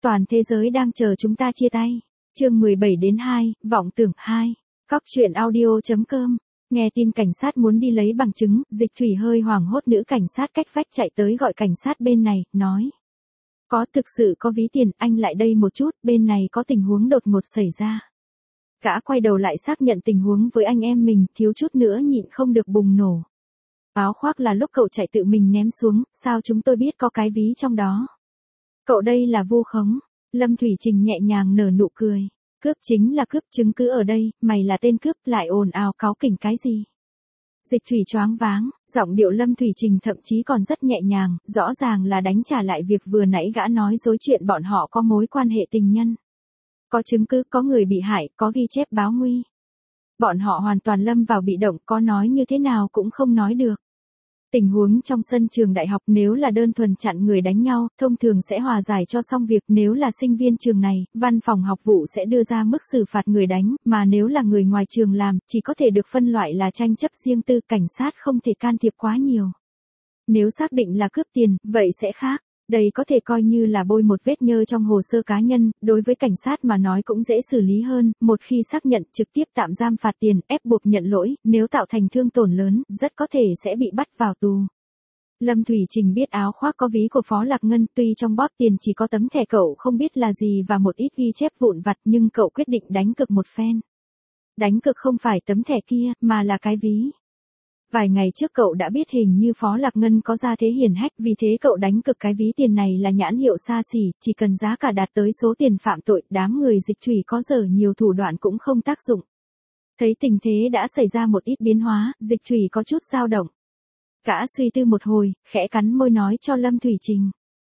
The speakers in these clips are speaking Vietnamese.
Toàn thế giới đang chờ chúng ta chia tay. Chương 17-2, vọng tưởng 2. Cóc truyện audio.com. Nghe tin cảnh sát muốn đi lấy bằng chứng, Dịch Thủy hơi hoảng hốt, nữ cảnh sát cách vách chạy tới gọi cảnh sát bên này, nói. Có, thực sự có ví tiền, anh lại đây một chút, bên này có tình huống đột ngột xảy ra. Gã quay đầu lại xác nhận tình huống với anh em mình, thiếu chút nữa nhịn không được bùng nổ. Áo khoác là lúc cậu chạy tự mình ném xuống, sao chúng tôi biết có cái ví trong đó. Cậu đây là vu khống. Lâm Thủy Trình nhẹ nhàng nở nụ cười. Cướp chính là cướp, chứng cứ ở đây, mày là tên cướp, lại ồn ào cáu kỉnh cái gì. Dịch Thủy choáng váng, giọng điệu Lâm Thủy Trình thậm chí còn rất nhẹ nhàng, rõ ràng là đánh trả lại việc vừa nãy gã nói dối chuyện bọn họ có mối quan hệ tình nhân. Có chứng cứ, có người bị hại, có ghi chép báo nguy. Bọn họ hoàn toàn lâm vào bị động, có nói như thế nào cũng không nói được. Tình huống trong sân trường đại học, nếu là đơn thuần chặn người đánh nhau, thông thường sẽ hòa giải cho xong việc, nếu là sinh viên trường này, văn phòng học vụ sẽ đưa ra mức xử phạt người đánh, mà nếu là người ngoài trường làm, chỉ có thể được phân loại là tranh chấp riêng tư, cảnh sát không thể can thiệp quá nhiều. Nếu xác định là cướp tiền, vậy sẽ khác. Đây có thể coi như là bôi một vết nhơ trong hồ sơ cá nhân, đối với cảnh sát mà nói cũng dễ xử lý hơn, một khi xác nhận trực tiếp tạm giam phạt tiền, ép buộc nhận lỗi, nếu tạo thành thương tổn lớn, rất có thể sẽ bị bắt vào tù. Lâm Thủy Trình biết áo khoác có ví của Phó Lạc Ngân, tuy trong bóp tiền chỉ có tấm thẻ cậu không biết là gì và một ít ghi chép vụn vặt, nhưng cậu quyết định đánh cược một phen. Đánh cược không phải tấm thẻ kia, mà là cái ví. Vài ngày trước cậu đã biết hình như Phó Lạc Ngân có gia thế hiển hách, vì thế cậu đánh cược cái ví tiền này là nhãn hiệu xa xỉ, chỉ cần giá cả đạt tới số tiền phạm tội, đám người Dịch Thủy có dở nhiều thủ đoạn cũng không tác dụng. Thấy tình thế đã xảy ra một ít biến hóa, Dịch Thủy có chút dao động. Gã suy tư một hồi, khẽ cắn môi nói cho Lâm Thủy Trình.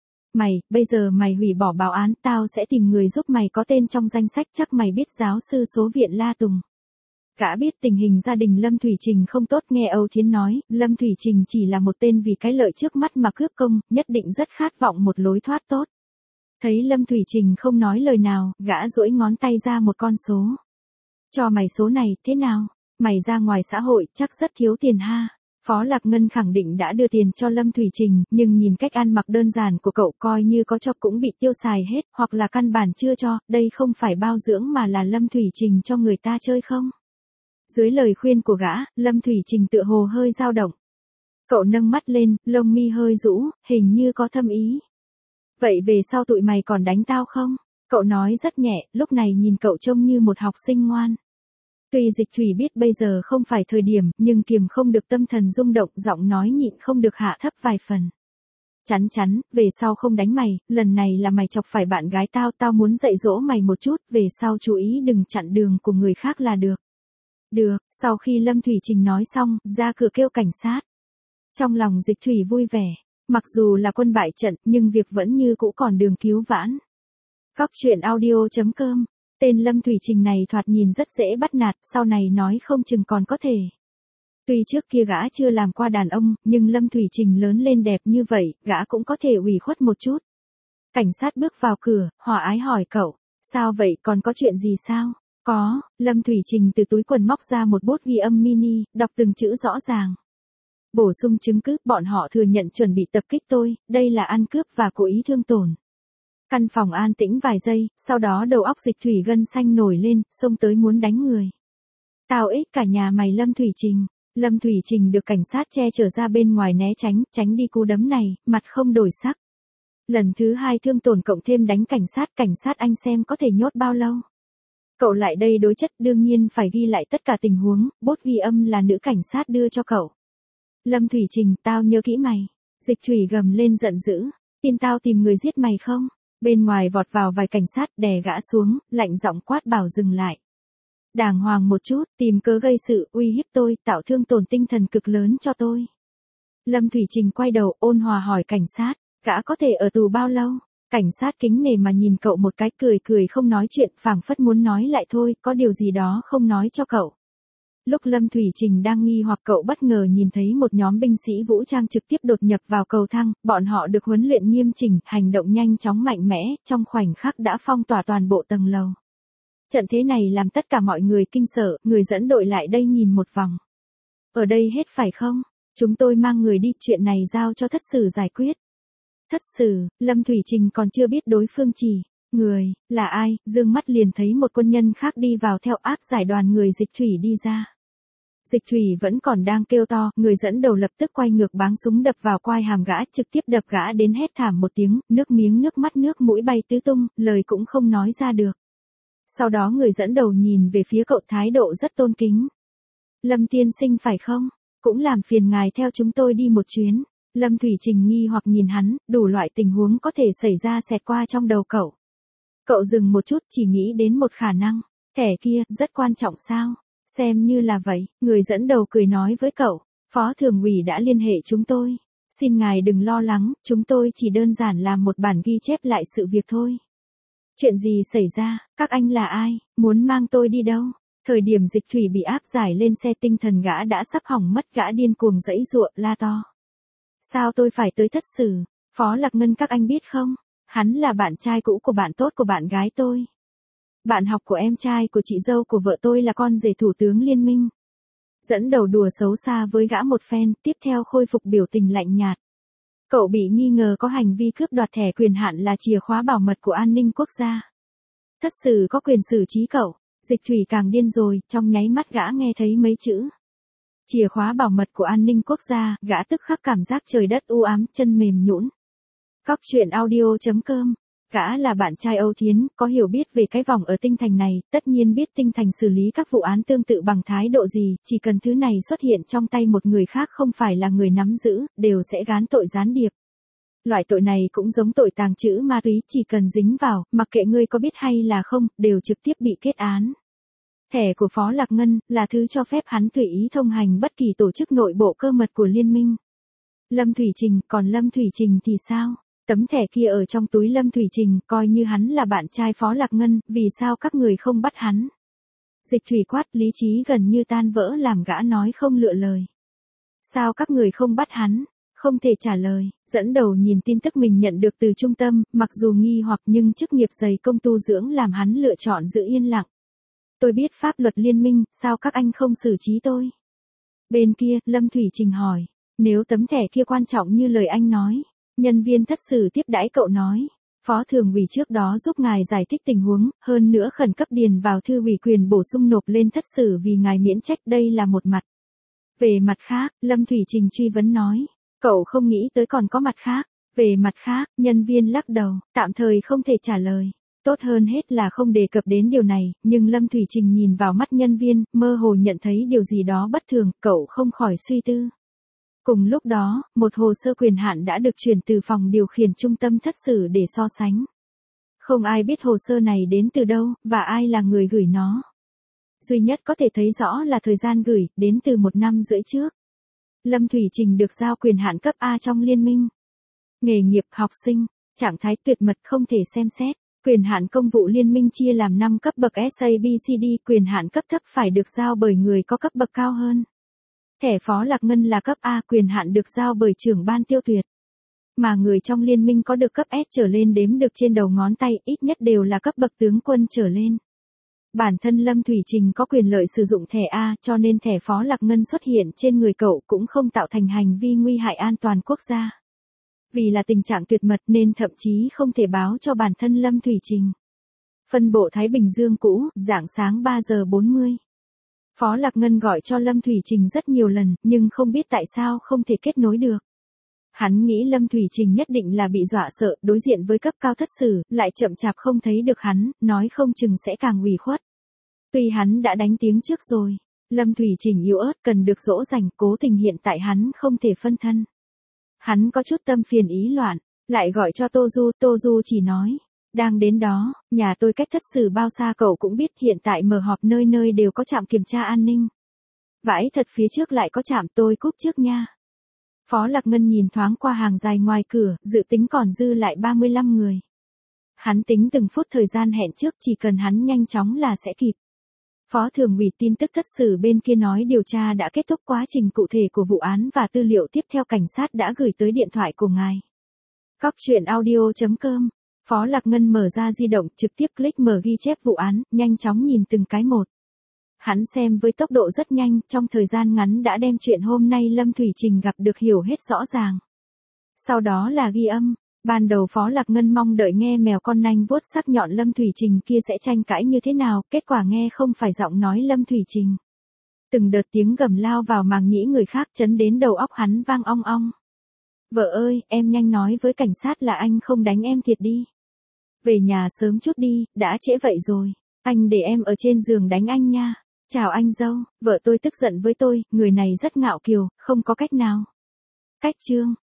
Bây giờ mày hủy bỏ báo án, tao sẽ tìm người giúp mày có tên trong danh sách, chắc mày biết giáo sư số viện La Tùng. Gã biết tình hình gia đình Lâm Thủy Trình không tốt, nghe Âu Thiến nói, Lâm Thủy Trình chỉ là một tên vì cái lợi trước mắt mà cướp công, nhất định rất khát vọng một lối thoát tốt. Thấy Lâm Thủy Trình không nói lời nào, gã duỗi ngón tay ra một con số. Cho mày số này, thế nào? Mày ra ngoài xã hội, chắc rất thiếu tiền ha. Phó Lạc Ngân khẳng định đã đưa tiền cho Lâm Thủy Trình, nhưng nhìn cách ăn mặc đơn giản của cậu, coi như có cho cũng bị tiêu xài hết, hoặc là căn bản chưa cho, đây không phải bao dưỡng mà là Lâm Thủy Trình cho người ta chơi không? Dưới lời khuyên của gã, Lâm Thủy Trình tựa hồ hơi dao động. Cậu nâng mắt lên, lông mi hơi rũ, hình như có thâm ý. Vậy về sau tụi mày còn đánh tao không? Cậu nói rất nhẹ, lúc này nhìn cậu trông như một học sinh ngoan. Tuy Dịch Thủy biết bây giờ không phải thời điểm, nhưng kiềm không được tâm thần rung động, giọng nói nhịn không được hạ thấp vài phần. Chắn, về sau không đánh mày, lần này là mày chọc phải bạn gái tao, tao muốn dạy dỗ mày một chút, về sau chú ý đừng chặn đường của người khác là được. Được, sau khi Lâm Thủy Trình nói xong, ra cửa kêu cảnh sát. Trong lòng Dịch Thủy vui vẻ, mặc dù là quân bại trận, nhưng việc vẫn như cũ còn đường cứu vãn. Cóc truyện audio.com. Tên Lâm Thủy Trình này thoạt nhìn rất dễ bắt nạt, sau này nói không chừng còn có thể. Tuy trước kia gã chưa làm qua đàn ông, nhưng Lâm Thủy Trình lớn lên đẹp như vậy, gã cũng có thể ủy khuất một chút. Cảnh sát bước vào cửa, hòa ái hỏi cậu, sao vậy, còn có chuyện gì sao? Có, Lâm Thủy Trình từ túi quần móc ra một bút ghi âm mini, đọc từng chữ rõ ràng. Bổ sung chứng cứ, bọn họ thừa nhận chuẩn bị tập kích tôi, đây là ăn cướp và cố ý thương tổn. Căn phòng an tĩnh vài giây, sau đó đầu óc Dịch Thủy gân xanh nổi lên, xông tới muốn đánh người. Tao ích cả nhà mày Lâm Thủy Trình. Lâm Thủy Trình được cảnh sát che chở ra bên ngoài né tránh đi cú đấm này, mặt không đổi sắc. Lần thứ hai thương tổn cộng thêm đánh cảnh sát anh xem có thể nhốt bao lâu. Cậu lại đây đối chất, đương nhiên phải ghi lại tất cả tình huống, bút ghi âm là nữ cảnh sát đưa cho cậu. Lâm Thủy Trình, tao nhớ kỹ mày. Dịch Thủy gầm lên giận dữ, tin tao tìm người giết mày không? Bên ngoài vọt vào vài cảnh sát, đè gã xuống, lạnh giọng quát bảo dừng lại. Đàng hoàng một chút, tìm cớ gây sự, uy hiếp tôi, tạo thương tổn tinh thần cực lớn cho tôi. Lâm Thủy Trình quay đầu, ôn hòa hỏi cảnh sát, gã có thể ở tù bao lâu? Cảnh sát kính nể mà nhìn cậu một cái, cười không nói chuyện, phảng phất muốn nói lại thôi, có điều gì đó không nói cho cậu. Lúc Lâm Thủy Trình đang nghi hoặc, cậu bất ngờ nhìn thấy một nhóm binh sĩ vũ trang trực tiếp đột nhập vào cầu thang, bọn họ được huấn luyện nghiêm chỉnh, hành động nhanh chóng mạnh mẽ, trong khoảnh khắc đã phong tỏa toàn bộ tầng lầu. Trận thế này làm tất cả mọi người kinh sợ, người dẫn đội lại đây nhìn một vòng. Ở đây hết phải không? Chúng tôi mang người đi, chuyện này giao cho thất sử giải quyết. Thất sử, Lâm Thủy Trình còn chưa biết đối phương chỉ Người, là ai? Dương mắt liền thấy một quân nhân khác đi vào theo áp giải đoàn người Dịch Thủy đi ra. Dịch Thủy vẫn còn đang kêu to, người dẫn đầu lập tức quay ngược báng súng đập vào quai hàm gã, trực tiếp đập gã đến hét thảm một tiếng, nước miếng nước mắt nước mũi bay tứ tung, lời cũng không nói ra được. Sau đó người dẫn đầu nhìn về phía cậu, thái độ rất tôn kính. Lâm tiên sinh phải không? Cũng làm phiền ngài theo chúng tôi đi một chuyến. Lâm Thủy Trình nghi hoặc nhìn hắn, đủ loại tình huống có thể xảy ra xẹt qua trong đầu cậu. Cậu dừng một chút, chỉ nghĩ đến một khả năng. Thẻ kia, rất quan trọng sao? Xem như là vậy, người dẫn đầu cười nói với cậu. Phó thường ủy đã liên hệ chúng tôi. Xin ngài đừng lo lắng, chúng tôi chỉ đơn giản làm một bản ghi chép lại sự việc thôi. Chuyện gì xảy ra, các anh là ai, muốn mang tôi đi đâu? Thời điểm Dịch Thủy bị áp giải lên xe, tinh thần gã đã sắp hỏng mất, gã điên cuồng giãy giụa la to. Sao tôi phải tới thất xử? Phó Lạc Ngân các anh biết không? Hắn là bạn trai cũ của bạn tốt của bạn gái tôi. Bạn học của em trai của chị dâu của vợ tôi là con rể thủ tướng Liên minh. Dẫn đầu đùa xấu xa với gã một phen, tiếp theo khôi phục biểu tình lạnh nhạt. Cậu bị nghi ngờ có hành vi cướp đoạt thẻ quyền hạn là chìa khóa bảo mật của an ninh quốc gia. Thất xử có quyền xử trí cậu. Dịch Thủy càng điên rồi, trong nháy mắt gã nghe thấy mấy chữ. Chìa khóa bảo mật của an ninh quốc gia, gã tức khắc cảm giác trời đất u ám, chân mềm nhũn. Cóc truyện audio.com. Gã là bạn trai Âu Thiến, có hiểu biết về cái vòng ở Tinh Thành này, tất nhiên biết Tinh Thành xử lý các vụ án tương tự bằng thái độ gì, chỉ cần thứ này xuất hiện trong tay một người khác không phải là người nắm giữ, đều sẽ gán tội gián điệp. Loại tội này cũng giống tội tàng trữ ma túy, chỉ cần dính vào, mặc kệ ngươi có biết hay là không, đều trực tiếp bị kết án. Thẻ của Phó Lạc Ngân là thứ cho phép hắn tùy ý thông hành bất kỳ tổ chức nội bộ cơ mật của liên minh. Lâm Thủy Trình, còn Lâm Thủy Trình thì sao? Tấm thẻ kia ở trong túi Lâm Thủy Trình, coi như hắn là bạn trai Phó Lạc Ngân, vì sao các người không bắt hắn? Dịch Thủy quát, lý trí gần như tan vỡ làm gã nói không lựa lời. Sao các người không bắt hắn? Không thể trả lời, dẫn đầu nhìn tin tức mình nhận được từ trung tâm, mặc dù nghi hoặc nhưng chức nghiệp dày công tu dưỡng làm hắn lựa chọn giữ yên lặng. Tôi biết pháp luật liên minh, sao các anh không xử trí tôi? Bên kia, Lâm Thủy Trình hỏi, nếu tấm thẻ kia quan trọng như lời anh nói, nhân viên thất xử tiếp đãi cậu nói, Phó Thường ủy trước đó giúp ngài giải thích tình huống, hơn nữa khẩn cấp điền vào thư ủy quyền bổ sung nộp lên thất xử vì ngài miễn trách, đây là một mặt. Về mặt khác, Lâm Thủy Trình truy vấn nói, cậu không nghĩ tới còn có mặt khác. Về mặt khác, nhân viên lắc đầu, tạm thời không thể trả lời. Tốt hơn hết là không đề cập đến điều này, nhưng Lâm Thủy Trình nhìn vào mắt nhân viên, mơ hồ nhận thấy điều gì đó bất thường, cậu không khỏi suy tư. Cùng lúc đó, một hồ sơ quyền hạn đã được chuyển từ phòng điều khiển trung tâm thất xử để so sánh. Không ai biết hồ sơ này đến từ đâu, và ai là người gửi nó. Duy nhất có thể thấy rõ là thời gian gửi, đến từ 1 năm rưỡi trước. Lâm Thủy Trình được giao quyền hạn cấp A trong liên minh. Nghề nghiệp học sinh, trạng thái tuyệt mật không thể xem xét. Quyền hạn công vụ liên minh chia làm 5 cấp bậc SABCD, quyền hạn cấp thấp phải được giao bởi người có cấp bậc cao hơn. Thẻ Phó Lạc Ngân là cấp A, quyền hạn được giao bởi trưởng ban tiêu tuyệt. Mà người trong liên minh có được cấp S trở lên đếm được trên đầu ngón tay, ít nhất đều là cấp bậc tướng quân trở lên. Bản thân Lâm Thủy Trình có quyền lợi sử dụng thẻ A, cho nên thẻ Phó Lạc Ngân xuất hiện trên người cậu cũng không tạo thành hành vi nguy hại an toàn quốc gia. Vì là tình trạng tuyệt mật nên thậm chí không thể báo cho bản thân Lâm Thủy Trình. Phân bộ Thái Bình Dương cũ, rạng sáng 3 giờ 40. Phó Lạc Ngân gọi cho Lâm Thủy Trình rất nhiều lần, nhưng không biết tại sao không thể kết nối được. Hắn nghĩ Lâm Thủy Trình nhất định là bị dọa sợ, đối diện với cấp cao thất xử, lại chậm chạp không thấy được hắn, nói không chừng sẽ càng ủy khuất. Tuy hắn đã đánh tiếng trước rồi, Lâm Thủy Trình yếu ớt cần được dỗ dành, cố tình hiện tại hắn không thể phân thân. Hắn có chút tâm phiền ý loạn, lại gọi cho Tô Du chỉ nói, đang đến đó, nhà tôi cách thất xử bao xa cậu cũng biết, hiện tại mở họp nơi nơi đều có trạm kiểm tra an ninh. Vãi thật, phía trước lại có trạm, tôi cúp trước nha. Phó Lạc Ngân nhìn thoáng qua hàng dài ngoài cửa, dự tính còn dư lại 35 người. Hắn tính từng phút thời gian hẹn trước, chỉ cần hắn nhanh chóng là sẽ kịp. Phó Thường ủy tin tức thất xử bên kia nói điều tra đã kết thúc, quá trình cụ thể của vụ án và tư liệu tiếp theo cảnh sát đã gửi tới điện thoại của ngài. Cóc truyện audio.com. Phó Lạc Ngân mở ra di động, trực tiếp click mở ghi chép vụ án, nhanh chóng nhìn từng cái một. Hắn xem với tốc độ rất nhanh, trong thời gian ngắn đã đem chuyện hôm nay Lâm Thủy Trình gặp được hiểu hết rõ ràng. Sau đó là ghi âm, Ban đầu Phó Lạc Ngân mong đợi nghe mèo con nanh vuốt sắc nhọn Lâm Thủy Trình kia sẽ tranh cãi như thế nào, kết quả nghe không phải giọng nói Lâm Thủy Trình. Từng đợt tiếng gầm lao vào màng nhĩ người khác chấn đến đầu óc hắn vang ong ong. Vợ ơi, em nhanh nói với cảnh sát là anh không đánh em thiệt đi. Về nhà sớm chút đi, đã trễ vậy rồi. Anh để em ở trên giường đánh anh nha. Chào anh dâu, vợ tôi tức giận với tôi, người này rất ngạo kiều, không có cách nào. Cách chương.